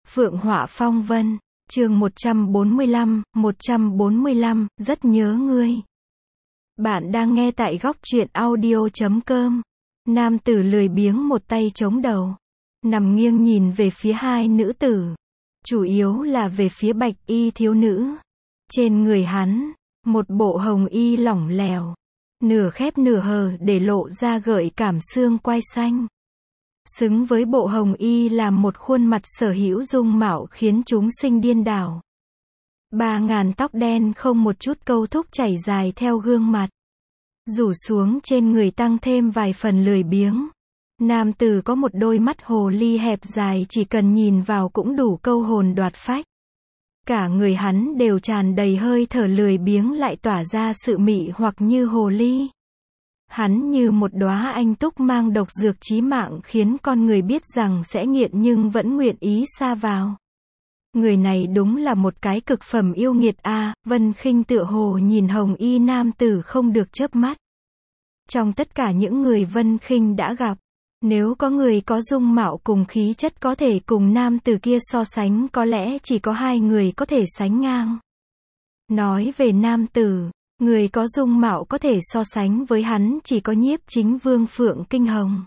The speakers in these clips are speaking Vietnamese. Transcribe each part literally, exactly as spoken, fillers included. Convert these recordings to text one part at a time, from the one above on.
Phượng Họa Phong Vân, chương một trăm bốn mươi lăm, một trăm bốn mươi lăm, rất nhớ ngươi. Bạn đang nghe tại góc truyện audio chấm com. Nam tử lười biếng một tay chống đầu, nằm nghiêng nhìn về phía hai nữ tử, chủ yếu là về phía bạch y thiếu nữ. Trên người hắn, một bộ hồng y lỏng lẻo, nửa khép nửa hờ để lộ ra gợi cảm xương quai xanh. Xứng với bộ hồng y làm một khuôn mặt sở hữu dung mạo khiến chúng sinh điên đảo. Ba ngàn tóc đen không một chút câu thúc chảy dài theo gương mặt, rủ xuống trên người tăng thêm vài phần lười biếng. Nam tử có một đôi mắt hồ ly hẹp dài chỉ cần nhìn vào cũng đủ câu hồn đoạt phách. Cả người hắn đều tràn đầy hơi thở lười biếng lại tỏa ra sự mị hoặc như hồ ly. Hắn như một đóa anh túc mang độc dược chí mạng khiến con người biết rằng sẽ nghiện nhưng vẫn nguyện ý sa vào. Người này đúng là một cái cực phẩm yêu nghiệt a. À, Vân Khinh tựa hồ nhìn hồng y nam tử không được chớp mắt. Trong tất cả những người Vân Khinh đã gặp, nếu có người có dung mạo cùng khí chất có thể cùng nam tử kia so sánh, có lẽ chỉ có hai người có thể sánh ngang. Nói về nam tử, người có dung mạo có thể so sánh với hắn chỉ có Nhiếp Chính Vương Phượng Kinh Hồng.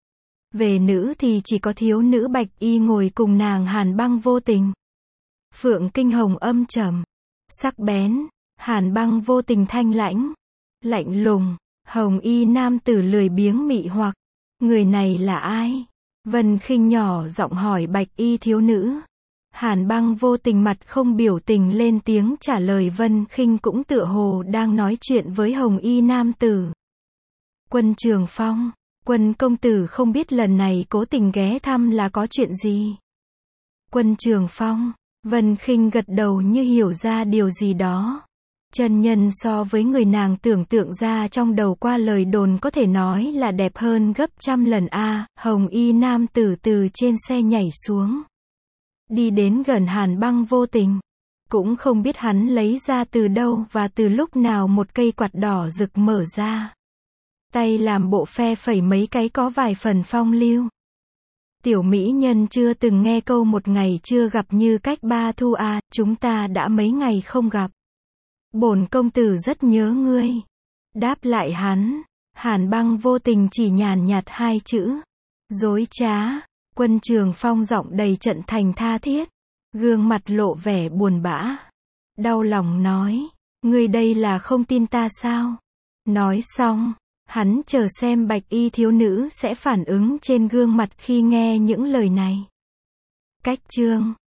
Về nữ thì chỉ có thiếu nữ bạch y ngồi cùng nàng Hàn Băng Vô Tình. Phượng Kinh Hồng âm trầm, sắc bén, Hàn Băng Vô Tình thanh lãnh, lạnh lùng, hồng y nam tử lười biếng mị hoặc. Người này là ai? Vân Khinh nhỏ giọng hỏi bạch y thiếu nữ. Hàn Băng Vô Tình mặt không biểu tình lên tiếng trả lời. Vân Khinh cũng tựa hồ đang nói chuyện với hồng y nam tử. Quân Trường Phong, Quân công tử không biết lần này cố tình ghé thăm là có chuyện gì? Quân Trường Phong, Vân Khinh gật đầu như hiểu ra điều gì đó. Chân nhân so với người nàng tưởng tượng ra trong đầu qua lời đồn có thể nói là đẹp hơn gấp trăm lần a. À, hồng y nam tử từ trên xe nhảy xuống, đi đến gần Hàn Băng Vô Tình. Cũng không biết hắn lấy ra từ đâu và từ lúc nào một cây quạt đỏ rực mở ra. Tay làm bộ phe phẩy mấy cái có vài phần phong lưu. Tiểu mỹ nhân chưa từng nghe câu một ngày chưa gặp như cách ba thu a. À, chúng ta đã mấy ngày không gặp. Bổn công tử rất nhớ ngươi. Đáp lại hắn, Hàn Băng Vô Tình chỉ nhàn nhạt hai chữ. Dối trá. Quân Trường Phong giọng đầy trận thành tha thiết, gương mặt lộ vẻ buồn bã, đau lòng nói, ngươi đây là không tin ta sao? Nói xong, hắn chờ xem bạch y thiếu nữ sẽ phản ứng trên gương mặt khi nghe những lời này. Cách chương